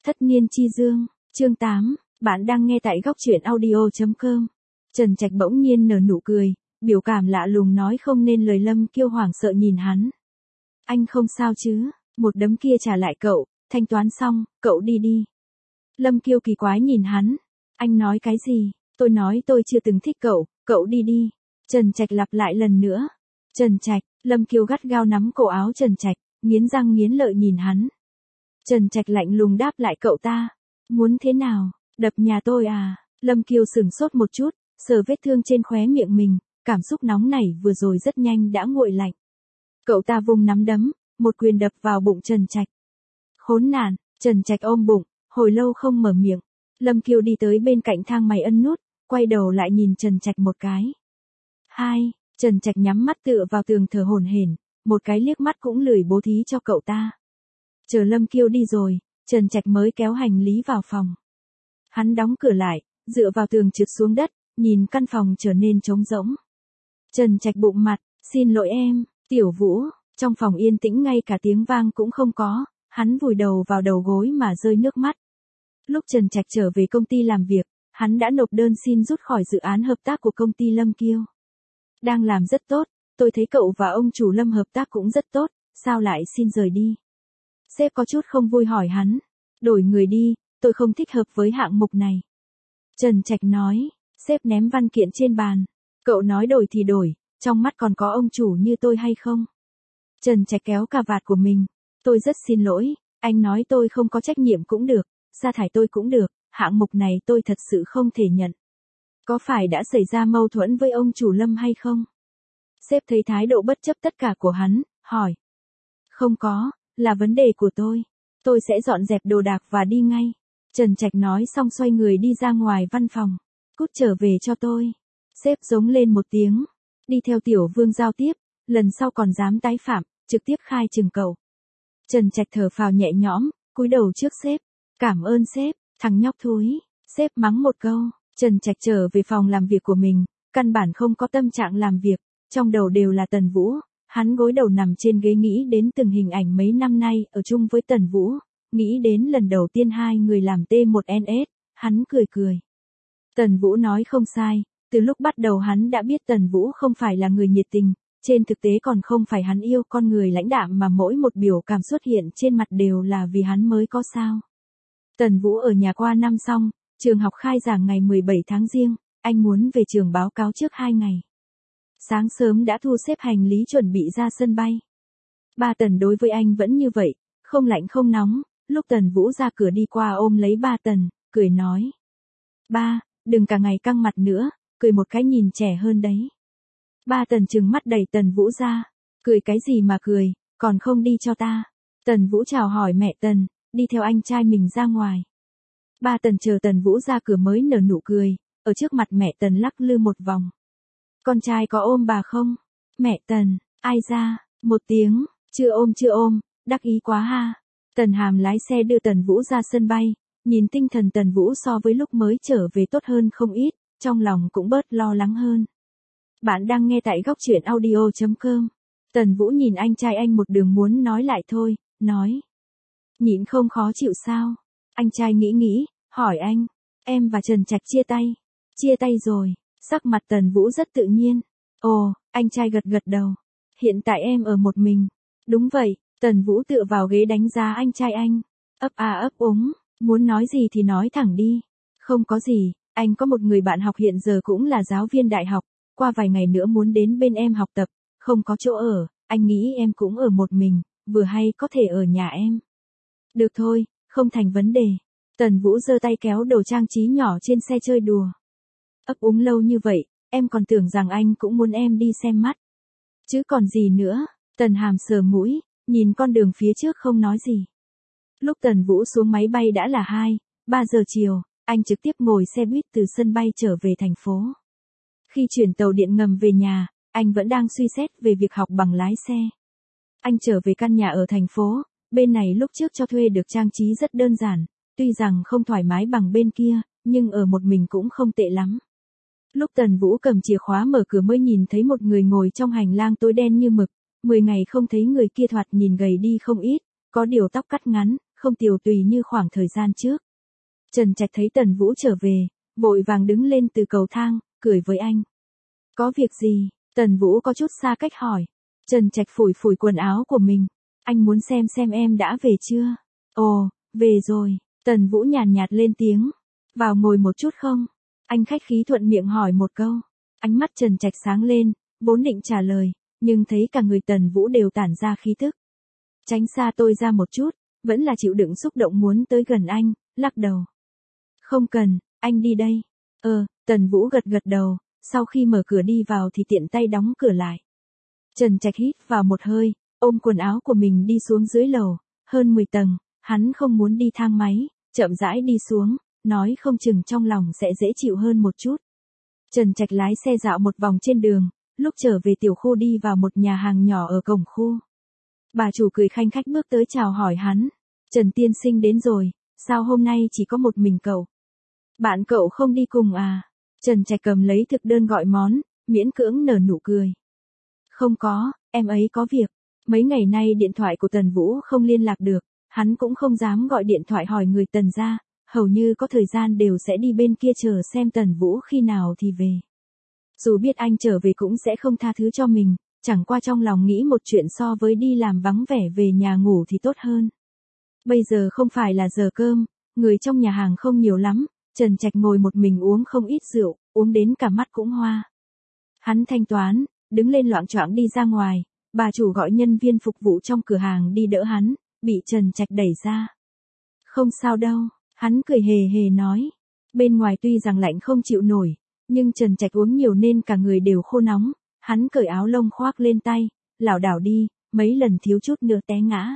Thất niên chi dương, chương 8, bạn đang nghe tại góc truyện audio.com. Trần Trạch bỗng nhiên nở nụ cười, biểu cảm lạ lùng nói không nên lời. Lâm Kiêu hoảng sợ nhìn hắn. Anh không sao chứ? Một đấm kia trả lại cậu, thanh toán xong, cậu đi đi. Lâm Kiêu kỳ quái nhìn hắn. Anh nói cái gì? Tôi nói tôi chưa từng thích cậu, cậu đi đi. Trần Trạch lặp lại lần nữa. Trần Trạch, Lâm Kiêu gắt gao nắm cổ áo Trần Trạch, nghiến răng nghiến lợi nhìn hắn. Trần Trạch lạnh lùng đáp lại cậu ta. Muốn thế nào? Đập nhà tôi à? Lâm Kiêu sửng sốt một chút, sờ vết thương trên khóe miệng mình, cảm xúc nóng nảy vừa rồi rất nhanh đã nguội lạnh. Cậu ta vùng nắm đấm, một quyền đập vào bụng Trần Trạch. Khốn nạn, Trần Trạch ôm bụng, hồi lâu không mở miệng. Lâm Kiêu đi tới bên cạnh thang máy ấn nút, quay đầu lại nhìn Trần Trạch một cái. Trần Trạch nhắm mắt tựa vào tường thở hổn hển, một cái liếc mắt cũng lười bố thí cho cậu ta. Chờ Lâm Kiêu đi rồi, Trần Trạch mới kéo hành lý vào phòng. Hắn đóng cửa lại, dựa vào tường trượt xuống đất, nhìn căn phòng trở nên trống rỗng. Trần Trạch bụng mặt, xin lỗi em, Tiểu Vũ, trong phòng yên tĩnh ngay cả tiếng vang cũng không có, hắn vùi đầu vào đầu gối mà rơi nước mắt. Lúc Trần Trạch trở về công ty làm việc, hắn đã nộp đơn xin rút khỏi dự án hợp tác của công ty Lâm Kiêu. Đang làm rất tốt, tôi thấy cậu và ông chủ Lâm hợp tác cũng rất tốt, sao lại xin rời đi? Sếp có chút không vui hỏi hắn. Đổi người đi, tôi không thích hợp với hạng mục này. Trần Trạch nói, sếp ném văn kiện trên bàn. Cậu nói đổi thì đổi, trong mắt còn có ông chủ như tôi hay không? Trần Trạch kéo cà vạt của mình. Tôi rất xin lỗi, anh nói tôi không có trách nhiệm cũng được, sa thải tôi cũng được, hạng mục này tôi thật sự không thể nhận. Có phải đã xảy ra mâu thuẫn với ông chủ Lâm hay không? Sếp thấy thái độ bất chấp tất cả của hắn, hỏi. Không có, là vấn đề của tôi. Tôi sẽ dọn dẹp đồ đạc và đi ngay. Trần Trạch nói xong xoay người đi ra ngoài văn phòng. Cút trở về cho tôi. Sếp giống lên một tiếng. Đi theo Tiểu Vương giao tiếp, lần sau còn dám tái phạm, trực tiếp khai trừng cậu. Trần Trạch thở phào nhẹ nhõm, cúi đầu trước sếp. Cảm ơn sếp, thằng nhóc thúi. Sếp mắng một câu. Trần Trạch trở về phòng làm việc của mình, căn bản không có tâm trạng làm việc, trong đầu đều là Tần Vũ. Hắn gối đầu nằm trên ghế nghĩ đến từng hình ảnh mấy năm nay ở chung với Tần Vũ, nghĩ đến lần đầu tiên hai người làm T1NS, hắn cười cười. Tần Vũ nói không sai, từ lúc bắt đầu hắn đã biết Tần Vũ không phải là người nhiệt tình, trên thực tế còn không phải hắn yêu con người lãnh đạm mà mỗi một biểu cảm xuất hiện trên mặt đều là vì hắn mới có sao. Tần Vũ ở nhà qua năm xong, trường học khai giảng ngày 17 tháng Giêng, anh muốn về trường báo cáo trước 2 ngày. Sáng sớm đã thu xếp hành lý chuẩn bị ra sân bay. Ba Tần đối với anh vẫn như vậy, không lạnh không nóng, lúc Tần Vũ ra cửa đi qua ôm lấy ba Tần, cười nói. Ba, đừng cả ngày căng mặt nữa, cười một cái nhìn trẻ hơn đấy. Ba Tần trừng mắt đẩy Tần Vũ ra, cười cái gì mà cười, còn không đi cho ta. Tần Vũ chào hỏi mẹ Tần, đi theo anh trai mình ra ngoài. Ba Tần chờ Tần Vũ ra cửa mới nở nụ cười, ở trước mặt mẹ Tần lắc lư một vòng. Con trai có ôm bà không? Mẹ Tần, ai ra? Một tiếng, chưa ôm, đắc ý quá ha. Tần Hàm lái xe đưa Tần Vũ ra sân bay, nhìn tinh thần Tần Vũ so với lúc mới trở về tốt hơn không ít, trong lòng cũng bớt lo lắng hơn. Bạn đang nghe tại góc truyện audio.com. Tần Vũ nhìn anh trai anh một đường muốn nói lại thôi, nói. Nhịn không khó chịu sao? Anh trai nghĩ, hỏi anh, em và Trần Trạch chia tay. Chia tay rồi. Sắc mặt Tần Vũ rất tự nhiên. Ồ, anh trai gật đầu. Hiện tại em ở một mình. Đúng vậy, Tần Vũ tựa vào ghế đánh giá anh trai anh. Ấp ấp úng, muốn nói gì thì nói thẳng đi. Không có gì, anh có một người bạn học hiện giờ cũng là giáo viên đại học, qua vài ngày nữa muốn đến bên em học tập, không có chỗ ở, anh nghĩ em cũng ở một mình, vừa hay có thể ở nhà em. Được thôi, không thành vấn đề. Tần Vũ giơ tay kéo đồ trang trí nhỏ trên xe chơi đùa. Ấp úng lâu như vậy, em còn tưởng rằng anh cũng muốn em đi xem mắt. Chứ còn gì nữa, Tần Hàm sờ mũi, nhìn con đường phía trước không nói gì. Lúc Tần Vũ xuống máy bay đã là 2-3 giờ chiều, anh trực tiếp ngồi xe buýt từ sân bay trở về thành phố. Khi chuyển tàu điện ngầm về nhà, anh vẫn đang suy xét về việc học bằng lái xe. Anh trở về căn nhà ở thành phố, bên này lúc trước cho thuê được trang trí rất đơn giản, tuy rằng không thoải mái bằng bên kia, nhưng ở một mình cũng không tệ lắm. Lúc Tần Vũ cầm chìa khóa mở cửa mới nhìn thấy một người ngồi trong hành lang tối đen như mực, 10 ngày không thấy người kia thoạt nhìn gầy đi không ít, có điều tóc cắt ngắn, không tiều tùy như khoảng thời gian trước. Trần Trạch thấy Tần Vũ trở về, vội vàng đứng lên từ cầu thang, cười với anh. Có việc gì? Tần Vũ có chút xa cách hỏi. Trần Trạch phủi phủi quần áo của mình. Anh muốn xem em đã về chưa? Ồ, về rồi. Tần Vũ nhàn nhạt lên tiếng. Vào ngồi một chút không? Anh khách khí thuận miệng hỏi một câu. Ánh mắt Trần Trạch sáng lên, vốn định trả lời, nhưng thấy cả người Tần Vũ đều tản ra khí tức. Tránh xa tôi ra một chút, vẫn là chịu đựng xúc động muốn tới gần anh, lắc đầu. Không cần, anh đi đây. Tần Vũ gật gật đầu, sau khi mở cửa đi vào thì tiện tay đóng cửa lại. Trần Trạch hít vào một hơi, ôm quần áo của mình đi xuống dưới lầu, hơn 10 tầng, hắn không muốn đi thang máy, chậm rãi đi xuống, nói không chừng trong lòng sẽ dễ chịu hơn một chút. Trần Trạch lái xe dạo một vòng trên đường, lúc trở về tiểu khu đi vào một nhà hàng nhỏ ở cổng khu. Bà chủ cười khanh khách bước tới chào hỏi hắn. Trần tiên sinh đến rồi, sao hôm nay chỉ có một mình cậu? Bạn cậu không đi cùng à? Trần Trạch cầm lấy thực đơn gọi món, miễn cưỡng nở nụ cười. Không có, em ấy có việc. Mấy ngày nay điện thoại của Tần Vũ không liên lạc được, hắn cũng không dám gọi điện thoại hỏi người Tần ra, hầu như có thời gian đều sẽ đi bên kia chờ xem Tần Vũ khi nào thì về. Dù biết anh trở về cũng sẽ không tha thứ cho mình, chẳng qua trong lòng nghĩ một chuyện so với đi làm vắng vẻ về nhà ngủ thì tốt hơn. Bây giờ không phải là giờ cơm, người trong nhà hàng không nhiều lắm, Trần Trạch ngồi một mình uống không ít rượu, uống đến cả mắt cũng hoa. Hắn thanh toán, đứng lên loạng choạng đi ra ngoài, bà chủ gọi nhân viên phục vụ trong cửa hàng đi đỡ hắn, bị Trần Trạch đẩy ra. Không sao đâu, hắn cười hề hề nói. Bên ngoài tuy rằng lạnh không chịu nổi, nhưng Trần Trạch uống nhiều nên cả người đều khô nóng, hắn cởi áo lông khoác lên tay, lảo đảo đi, mấy lần thiếu chút nữa té ngã.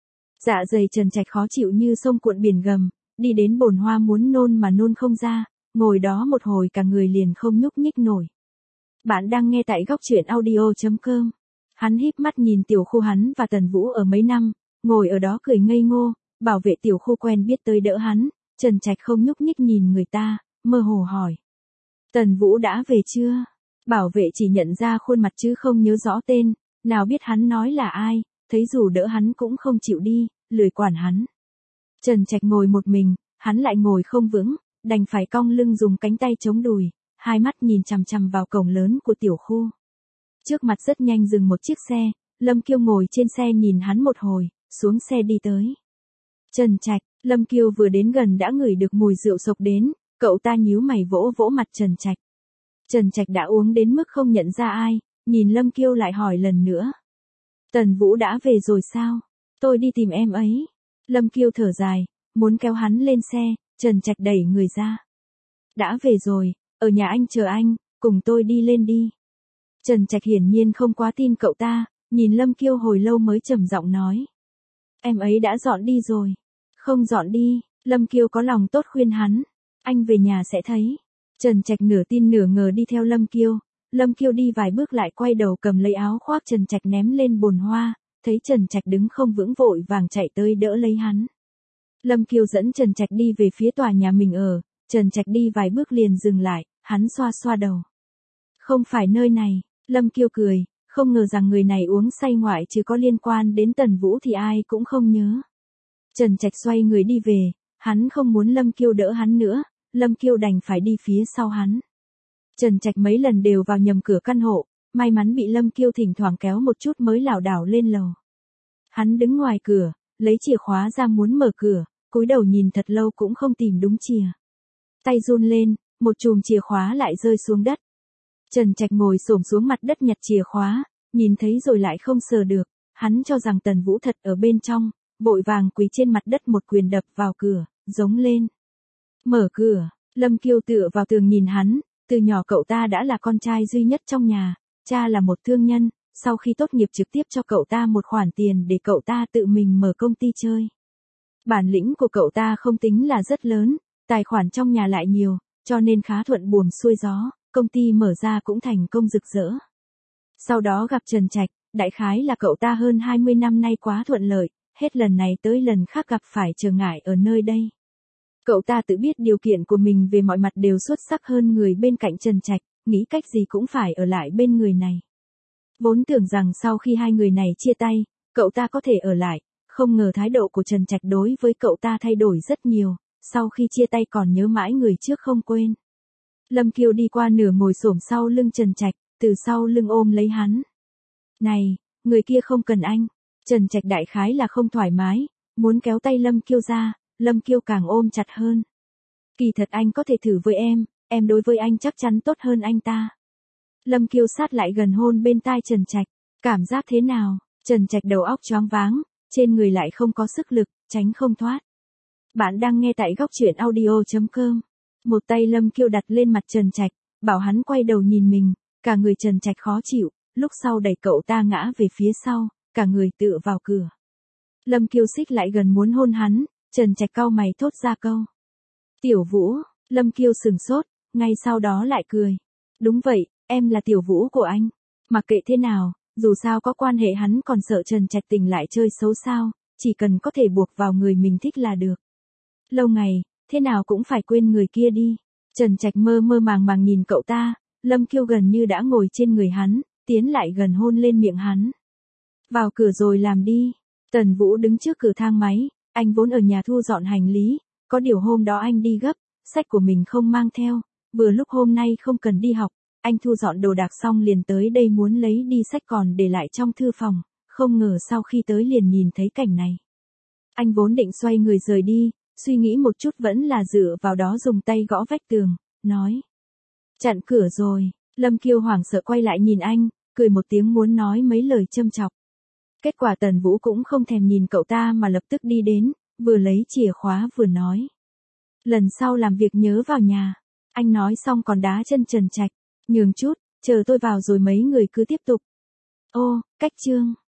Dạ dày Trần Trạch khó chịu như sông cuộn biển gầm, đi đến bồn hoa muốn nôn mà nôn không ra, ngồi đó một hồi cả người liền không nhúc nhích nổi. Bạn đang nghe tại góc truyện audio.com. Hắn híp mắt nhìn tiểu khu hắn và Tần Vũ ở mấy năm, ngồi ở đó cười ngây ngô, bảo vệ tiểu khu quen biết tới đỡ hắn, Trần Trạch không nhúc nhích nhìn người ta, mơ hồ hỏi. Tần Vũ đã về chưa? Bảo vệ chỉ nhận ra khuôn mặt chứ không nhớ rõ tên, nào biết hắn nói là ai, thấy dù đỡ hắn cũng không chịu đi, lười quản hắn. Trần Trạch ngồi một mình, hắn lại ngồi không vững, đành phải cong lưng dùng cánh tay chống đùi, hai mắt nhìn chằm chằm vào cổng lớn của tiểu khu. Trước mặt rất nhanh dừng một chiếc xe, Lâm Kiêu ngồi trên xe nhìn hắn một hồi, xuống xe đi tới. Trần Trạch, Lâm Kiêu vừa đến gần đã ngửi được mùi rượu sộc đến, cậu ta nhíu mày vỗ vỗ mặt Trần Trạch. Trần Trạch đã uống đến mức không nhận ra ai, nhìn Lâm Kiêu lại hỏi lần nữa. Tần Vũ đã về rồi sao? Tôi đi tìm em ấy. Lâm Kiêu thở dài, muốn kéo hắn lên xe, Trần Trạch đẩy người ra. Đã về rồi, ở nhà anh chờ anh, cùng tôi đi lên đi. Trần Trạch hiển nhiên không quá tin cậu ta, nhìn Lâm Kiêu hồi lâu mới trầm giọng nói. Em ấy đã dọn đi rồi. Không dọn đi, Lâm Kiêu có lòng tốt khuyên hắn. Anh về nhà sẽ thấy. Trần Trạch nửa tin nửa ngờ đi theo Lâm Kiêu. Lâm Kiêu đi vài bước lại quay đầu cầm lấy áo khoác Trần Trạch ném lên bồn hoa, thấy Trần Trạch đứng không vững vội vàng chạy tới đỡ lấy hắn. Lâm Kiêu dẫn Trần Trạch đi về phía tòa nhà mình ở, Trần Trạch đi vài bước liền dừng lại, hắn xoa xoa đầu. Không phải nơi này, Lâm Kiêu cười, không ngờ rằng người này uống say ngoại trừ có liên quan đến Tần Vũ thì ai cũng không nhớ. Trần Trạch xoay người đi về, hắn không muốn Lâm Kiêu đỡ hắn nữa, Lâm Kiêu đành phải đi phía sau hắn. Trần Trạch mấy lần đều vào nhầm cửa căn hộ, may mắn bị Lâm Kiêu thỉnh thoảng kéo một chút mới lảo đảo lên lầu. Hắn đứng ngoài cửa, lấy chìa khóa ra muốn mở cửa, cúi đầu nhìn thật lâu cũng không tìm đúng chìa. Tay run lên, một chùm chìa khóa lại rơi xuống đất. Trần Trạch ngồi xổm xuống mặt đất nhặt chìa khóa, nhìn thấy rồi lại không sờ được, hắn cho rằng Tần Vũ thật ở bên trong, vội vàng quỳ trên mặt đất một quyền đập vào cửa, giống lên. Mở cửa, Lâm Kiêu tựa vào tường nhìn hắn, từ nhỏ cậu ta đã là con trai duy nhất trong nhà, cha là một thương nhân, sau khi tốt nghiệp trực tiếp cho cậu ta một khoản tiền để cậu ta tự mình mở công ty chơi. Bản lĩnh của cậu ta không tính là rất lớn, tài khoản trong nhà lại nhiều, cho nên khá thuận buồm xuôi gió, công ty mở ra cũng thành công rực rỡ. Sau đó gặp Trần Trạch, đại khái là cậu ta hơn 20 năm nay quá thuận lợi, hết lần này tới lần khác gặp phải trở ngại ở nơi đây. Cậu ta tự biết điều kiện của mình về mọi mặt đều xuất sắc hơn người bên cạnh Trần Trạch, nghĩ cách gì cũng phải ở lại bên người này. Vốn tưởng rằng sau khi hai người này chia tay, cậu ta có thể ở lại, Không ngờ thái độ của Trần Trạch đối với cậu ta thay đổi rất nhiều, sau khi chia tay còn nhớ mãi người trước không quên. Lâm Kiều đi qua nửa ngồi xổm sau lưng Trần Trạch, từ sau lưng ôm lấy hắn. Này, người kia không cần anh. Trần Trạch đại khái là không thoải mái, muốn kéo tay Lâm Kiều ra, Lâm Kiều càng ôm chặt hơn. Kỳ thật anh có thể thử với em đối với anh chắc chắn tốt hơn anh ta. Lâm Kiều sát lại gần hôn bên tai Trần Trạch, cảm giác thế nào? Trần Trạch đầu óc choáng váng, trên người lại không có sức lực, tránh không thoát. Bạn đang nghe tại góc truyện audio.com. Một tay Lâm Kiều đặt lên mặt Trần Trạch, bảo hắn quay đầu nhìn mình, cả người Trần Trạch khó chịu, lúc sau đẩy cậu ta ngã về phía sau, cả người tựa vào cửa. Lâm Kiều xích lại gần muốn hôn hắn, Trần Trạch cau mày thốt ra câu. Tiểu Vũ, Lâm Kiều sừng sốt, ngay sau đó lại cười. Đúng vậy, em là Tiểu Vũ của anh. Mặc kệ thế nào, dù sao có quan hệ hắn còn sợ Trần Trạch tình lại chơi xấu sao, chỉ cần có thể buộc vào người mình thích là được. Lâu ngày, thế nào cũng phải quên người kia đi. Trần Trạch mơ mơ màng màng nhìn cậu ta, Lâm Kiều gần như đã ngồi trên người hắn, tiến lại gần hôn lên miệng hắn. Vào cửa rồi làm đi. Tần Vũ đứng trước cửa thang máy, anh vốn ở nhà thu dọn hành lý, có điều hôm đó anh đi gấp, sách của mình không mang theo, vừa lúc hôm nay không cần đi học, anh thu dọn đồ đạc xong liền tới đây muốn lấy đi sách còn để lại trong thư phòng, không ngờ sau khi tới liền nhìn thấy cảnh này. Anh vốn định xoay người rời đi, suy nghĩ một chút vẫn là dựa vào đó dùng tay gõ vách tường, nói. Chặn cửa rồi, Lâm Kiều hoảng sợ quay lại nhìn anh, cười một tiếng muốn nói mấy lời châm chọc. Kết quả Tần Vũ cũng không thèm nhìn cậu ta mà lập tức đi đến, vừa lấy chìa khóa vừa nói. Lần sau làm việc nhớ vào nhà. Anh nói xong còn đá chân Trần Trạch. Nhường chút, chờ tôi vào rồi mấy người cứ tiếp tục. Ô, cách chương.